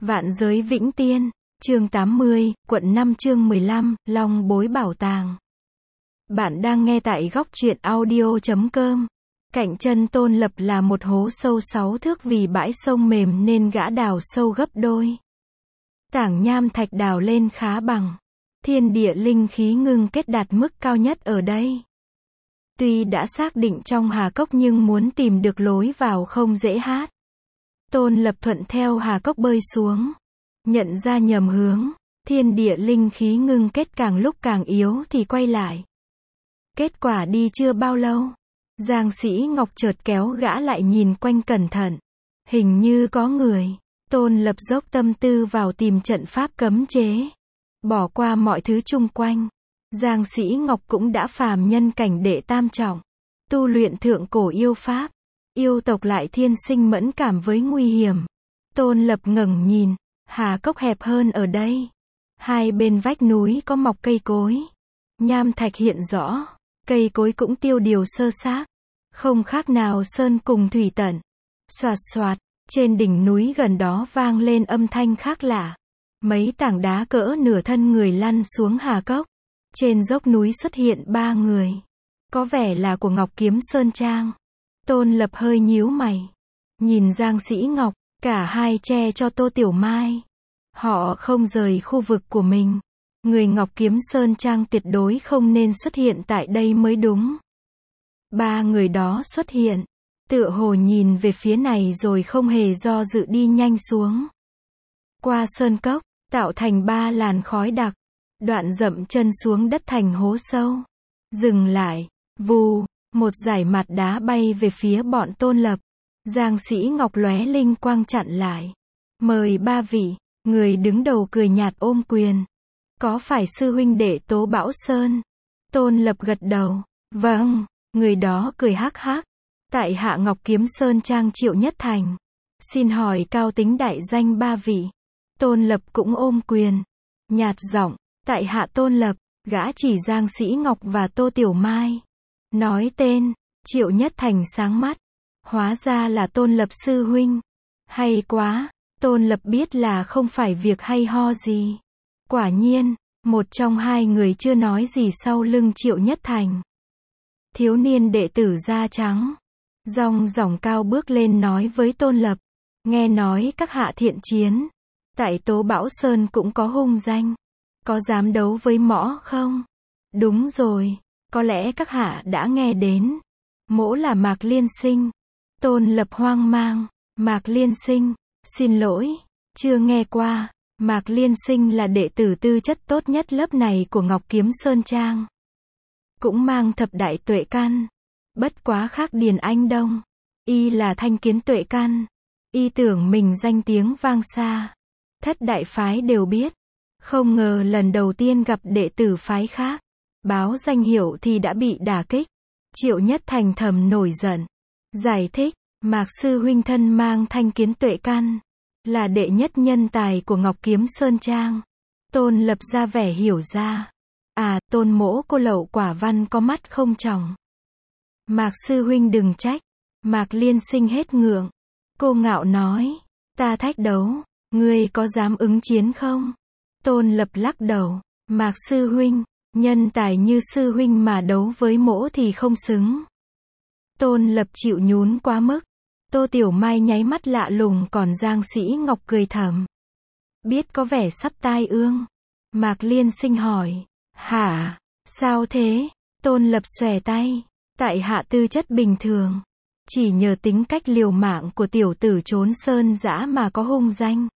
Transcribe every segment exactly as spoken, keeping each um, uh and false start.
Vạn giới vĩnh tiên, chương tám mươi, quận năm chương mười lăm, Long bối bảo tàng. Bạn đang nghe tại góc truyện audio chấm com. Cạnh chân Tôn Lập là một hố sâu sáu thước, vì bãi sông mềm nên gã đào sâu gấp đôi. Tảng nham thạch đào lên khá bằng. Thiên địa linh khí ngưng kết đạt mức cao nhất ở đây. Tuy đã xác định trong hà cốc nhưng muốn tìm được lối vào không dễ hát. Tôn Lập thuận theo hà cốc bơi xuống. Nhận ra nhầm hướng, thiên địa linh khí ngưng kết càng lúc càng yếu thì quay lại. Kết quả đi chưa bao lâu, Giang Sĩ Ngọc chợt kéo gã lại nhìn quanh cẩn thận. Hình như có người. Tôn Lập dốc tâm tư vào tìm trận pháp cấm chế. Bỏ qua mọi thứ chung quanh. Giang Sĩ Ngọc cũng đã phàm nhân cảnh đệ tam trọng. Tu luyện thượng cổ yêu pháp. Yêu tộc lại thiên sinh mẫn cảm với nguy hiểm. Tôn Lập ngẩng nhìn, hà cốc hẹp hơn ở đây. Hai bên vách núi có mọc cây cối. Nham thạch hiện rõ, cây cối cũng tiêu điều sơ xác. Không khác nào sơn cùng thủy tận. Xoạt xoạt, trên đỉnh núi gần đó vang lên âm thanh khác lạ. Mấy tảng đá cỡ nửa thân người lăn xuống hà cốc. Trên dốc núi xuất hiện ba người. Có vẻ là của Ngọc Kiếm Sơn Trang. Tôn Lập hơi nhíu mày. Nhìn Giang Sĩ Ngọc, cả hai che cho Tô Tiểu Mai. Họ không rời khu vực của mình. Người Ngọc Kiếm Sơn Trang tuyệt đối không nên xuất hiện tại đây mới đúng. Ba người đó xuất hiện. Tựa hồ nhìn về phía này rồi không hề do dự đi nhanh xuống. Qua sơn cốc, tạo thành ba làn khói đặc. Đoạn dậm chân xuống đất thành hố sâu. Dừng lại. Vù. Một dải mặt đá bay về phía bọn Tôn Lập. Giang Sĩ Ngọc lóe linh quang chặn lại. Mời ba vị. Người đứng đầu cười nhạt ôm quyền. Có phải sư huynh đệ Tố Bảo Sơn? Tôn Lập gật đầu. Vâng. Người đó cười hắc hắc. Tại hạ Ngọc Kiếm Sơn Trang Triệu Nhất Thành. Xin hỏi cao tính đại danh ba vị. Tôn Lập cũng ôm quyền. Nhạt giọng. Tại hạ Tôn Lập. Gã chỉ Giang Sĩ Ngọc và Tô Tiểu Mai. Nói tên, Triệu Nhất Thành sáng mắt. Hóa ra là Tôn Lập sư huynh. Hay quá, Tôn Lập biết là không phải việc hay ho gì. Quả nhiên, một trong hai người chưa nói gì sau lưng Triệu Nhất Thành. Thiếu niên đệ tử da trắng. Dòng dỏng cao bước lên nói với Tôn Lập. Nghe nói các hạ thiện chiến. Tại Tố Bảo Sơn cũng có hung danh. Có dám đấu với mõ không? Đúng rồi. Có lẽ các hạ đã nghe đến. Mỗ là Mạc Liên Sinh. Tôn Lập hoang mang. Mạc Liên Sinh. Xin lỗi. Chưa nghe qua. Mạc Liên Sinh là đệ tử tư chất tốt nhất lớp này của Ngọc Kiếm Sơn Trang. Cũng mang thập đại tuệ căn. Bất quá khác Điền Anh Đông. Y là thanh kiến tuệ căn. Y tưởng mình danh tiếng vang xa. Thất đại phái đều biết. Không ngờ lần đầu tiên gặp đệ tử phái khác. Báo danh hiệu thì đã bị đả kích. Triệu Nhất Thành thầm nổi giận. Giải thích, Mạc sư huynh thân mang thanh kiến tuệ căn. Là đệ nhất nhân tài của Ngọc Kiếm Sơn Trang. Tôn Lập ra vẻ hiểu ra. À, Tôn mỗ cô lậu quả văn có mắt không tròng. Mạc sư huynh đừng trách. Mạc Liên Sinh hết ngượng. Cô ngạo nói. Ta thách đấu. Ngươi có dám ứng chiến không? Tôn Lập lắc đầu. Mạc sư huynh. Nhân tài như sư huynh mà đấu với mỗ thì không xứng. Tôn Lập chịu nhún quá mức. Tô Tiểu Mai nháy mắt lạ lùng, còn Giang Sĩ Ngọc cười thầm. Biết có vẻ sắp tai ương. Mạc Liên Sinh hỏi. Hả? Sao thế? Tôn Lập xòe tay. Tại hạ tư chất bình thường. Chỉ nhờ tính cách liều mạng của tiểu tử trốn sơn dã mà có hung danh.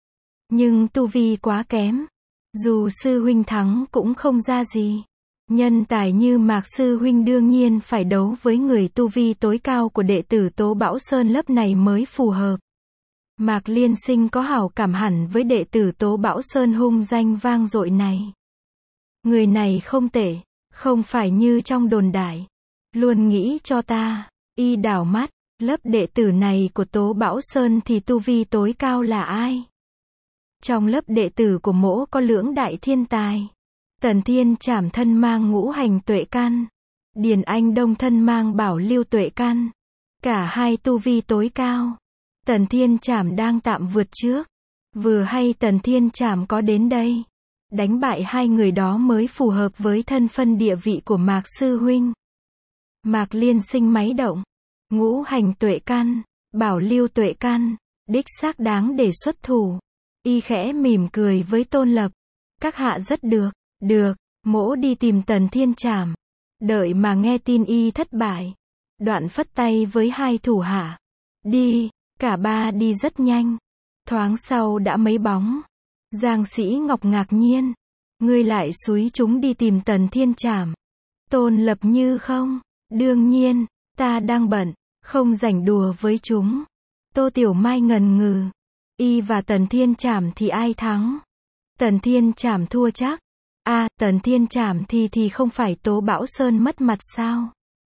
Nhưng tu vi quá kém. Dù sư huynh thắng cũng không ra gì. Nhân tài như Mạc sư huynh đương nhiên phải đấu với người tu vi tối cao của đệ tử Tố Bảo Sơn lớp này mới phù hợp. Mạc Liên Sinh có hảo cảm hẳn với đệ tử Tố Bảo Sơn hung danh vang dội này. Người này không tệ, không phải như trong đồn đại. Luôn nghĩ cho ta. Y đảo mắt, lớp đệ tử này của Tố Bảo Sơn thì tu vi tối cao là ai? Trong lớp đệ tử của mỗ có lưỡng đại thiên tài. Tần Thiên Trảm thân mang ngũ hành tuệ căn. Điền Anh Đông thân mang bảo lưu tuệ căn. Cả hai tu vi tối cao. Tần Thiên Trảm đang tạm vượt trước. Vừa hay Tần Thiên Trảm có đến đây. Đánh bại hai người đó mới phù hợp với thân phân địa vị của Mạc Sư Huynh. Mạc Liên Sinh máy động. Ngũ hành tuệ căn, bảo lưu tuệ căn, đích xác đáng để xuất thủ. Y khẽ mỉm cười với Tôn Lập. Các hạ rất được, được, mỗ đi tìm Tần Thiên Trảm. Đợi mà nghe tin y thất bại. Đoạn phất tay với hai thủ hạ. Đi, cả ba đi rất nhanh. Thoáng sau đã mấy bóng. Giang Sĩ Ngọc ngạc nhiên. Ngươi lại xúi chúng đi tìm Tần Thiên Trảm. Tôn Lập như không. Đương nhiên, ta đang bận, không rảnh đùa với chúng. Tô Tiểu Mai ngần ngừ. Y và Tần Thiên Trảm thì ai thắng? Tần Thiên Trảm thua chắc. À, Tần Thiên Trảm thì thì không phải Tố Bão Sơn mất mặt sao?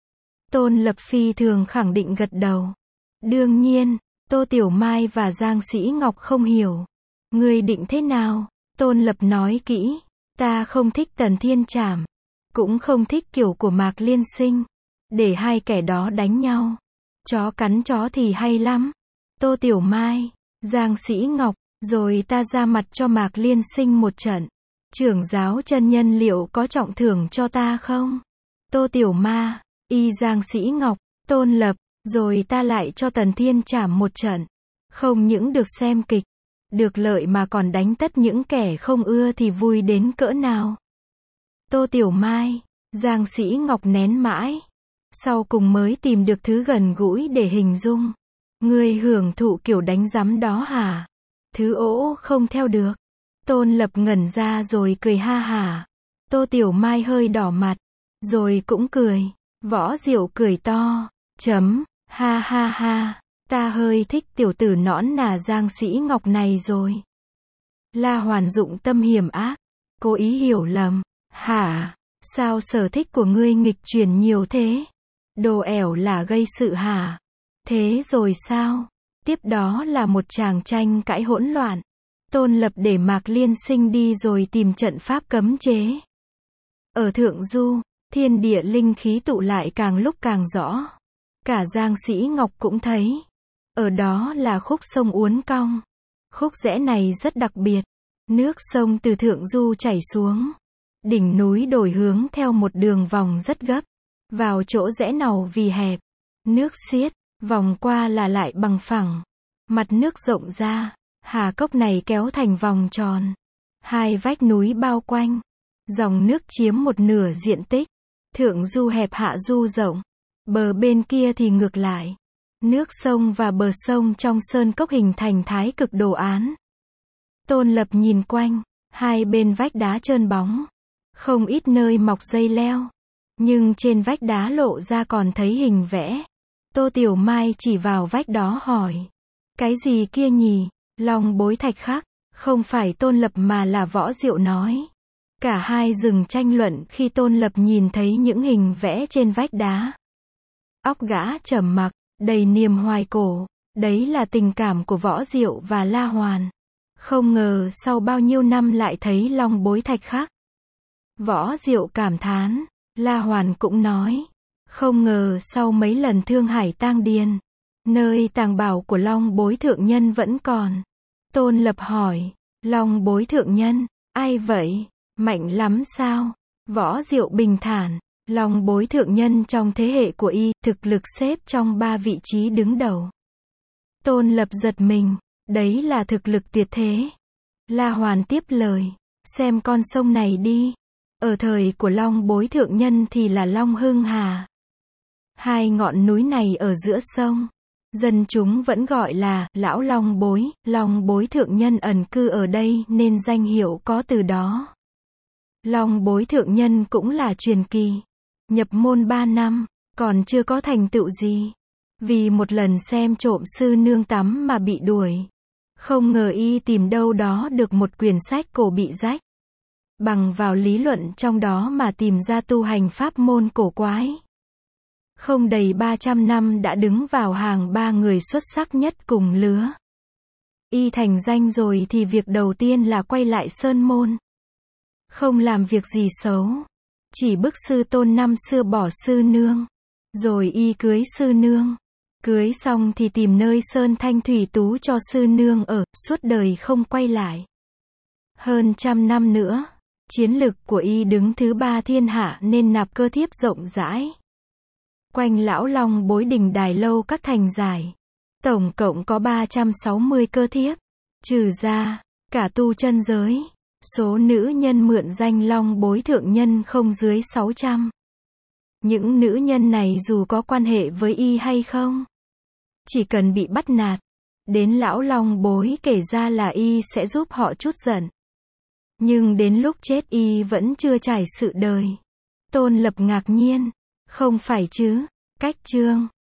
Tôn Lập phi thường khẳng định gật đầu. Đương nhiên, Tô Tiểu Mai và Giang Sĩ Ngọc không hiểu. Ngươi định thế nào? Tôn Lập nói kỹ. Ta không thích Tần Thiên Trảm. Cũng không thích kiểu của Mạc Liên Sinh. Để hai kẻ đó đánh nhau. Chó cắn chó thì hay lắm. Tô Tiểu Mai, Giang Sĩ Ngọc, rồi ta ra mặt cho Mạc Liên Sinh một trận. Trưởng giáo chân nhân liệu có trọng thưởng cho ta không? Tô Tiểu Ma, Y Giang Sĩ Ngọc, Tôn Lập, rồi ta lại cho Tần Thiên Trảm một trận. Không những được xem kịch, được lợi mà còn đánh tất những kẻ không ưa thì vui đến cỡ nào. Tô Tiểu Mai, Giang Sĩ Ngọc nén mãi. Sau cùng mới tìm được thứ gần gũi để hình dung. Ngươi hưởng thụ kiểu đánh giám đó hả? Thứ ỗ không theo được. Tôn Lập ngẩn ra rồi cười ha hả. Tô Tiểu Mai hơi đỏ mặt. Rồi cũng cười. Võ Diệu cười to. Chấm. Ha ha ha. Ta hơi thích tiểu tử nõn nà Giang Sĩ Ngọc này rồi. La Hoàn dụng tâm hiểm ác. Cố ý hiểu lầm. Hả? Sao sở thích của ngươi nghịch chuyển nhiều thế? Đồ ẻo là gây sự hả? Thế rồi sao? Tiếp đó là một tràng tranh cãi hỗn loạn. Tôn Lập để Mạc Liên Sinh đi rồi tìm trận pháp cấm chế. Ở Thượng Du, thiên địa linh khí tụ lại càng lúc càng rõ. Cả Giang Sĩ Ngọc cũng thấy. Ở đó là khúc sông uốn cong. Khúc rẽ này rất đặc biệt. Nước sông từ Thượng Du chảy xuống. Đỉnh núi đổi hướng theo một đường vòng rất gấp. Vào chỗ rẽ nào vì hẹp. Nước xiết, vòng qua là lại bằng phẳng. Mặt nước rộng ra. Hà cốc này kéo thành vòng tròn. Hai vách núi bao quanh. Dòng nước chiếm một nửa diện tích. Thượng Du hẹp hạ Du rộng. Bờ bên kia thì ngược lại. Nước sông và bờ sông trong sơn cốc hình thành thái cực đồ án. Tôn Lập nhìn quanh. Hai bên vách đá trơn bóng. Không ít nơi mọc dây leo. Nhưng trên vách đá lộ ra còn thấy hình vẽ. Tô Tiểu Mai chỉ vào vách đó hỏi. Cái gì kia nhỉ? Long bối thạch khắc. Không phải Tôn Lập mà là Võ Diệu nói. Cả hai dừng tranh luận khi Tôn Lập nhìn thấy những hình vẽ trên vách đá. Óc gã trầm mặc, đầy niềm hoài cổ. Đấy là tình cảm của Võ Diệu và La Hoàn. Không ngờ sau bao nhiêu năm lại thấy long bối thạch khắc. Võ Diệu cảm thán. La Hoàn cũng nói. Không ngờ sau mấy lần Thương Hải tang điền. Nơi tàng bảo của long bối thượng nhân vẫn còn. Tôn Lập hỏi. Long bối thượng nhân, ai vậy? Mạnh lắm sao? Võ Diệu bình thản. Long bối thượng nhân trong thế hệ của y, thực lực xếp trong ba vị trí đứng đầu. Tôn Lập giật mình. Đấy là thực lực tuyệt thế. La Hoàn tiếp lời. Xem con sông này đi. Ở thời của long bối thượng nhân thì là Long Hưng Hà. Hai ngọn núi này ở giữa sông. Dân chúng vẫn gọi là Lão Long Bối. Long bối thượng nhân ẩn cư ở đây nên danh hiệu có từ đó. Long bối thượng nhân cũng là truyền kỳ. Nhập môn ba năm, còn chưa có thành tựu gì. Vì một lần xem trộm sư nương tắm mà bị đuổi. Không ngờ y tìm đâu đó được một quyển sách cổ bị rách. Bằng vào lý luận trong đó mà tìm ra tu hành pháp môn cổ quái. Không đầy ba trăm năm đã đứng vào hàng ba người xuất sắc nhất cùng lứa. Y thành danh rồi thì việc đầu tiên là quay lại sơn môn. Không làm việc gì xấu. Chỉ bức sư tôn năm xưa bỏ sư nương. Rồi y cưới sư nương. Cưới xong thì tìm nơi sơn thanh thủy tú cho sư nương ở, suốt đời không quay lại. Hơn trăm năm nữa, chiến lực của y đứng thứ ba thiên hạ nên nạp cơ thiếp rộng rãi. Quanh lão Long Bối đình đài lâu các thành giải. Tổng cộng có ba trăm sáu mươi cơ thiếp. Trừ ra, cả tu chân giới, số nữ nhân mượn danh Long Bối thượng nhân không dưới sáu trăm. Những nữ nhân này dù có quan hệ với y hay không, chỉ cần bị bắt nạt, đến lão Long Bối kể ra là y sẽ giúp họ chút giận. Nhưng đến lúc chết y vẫn chưa trải sự đời. Tôn Lập ngạc nhiên, không phải chứ, cách chương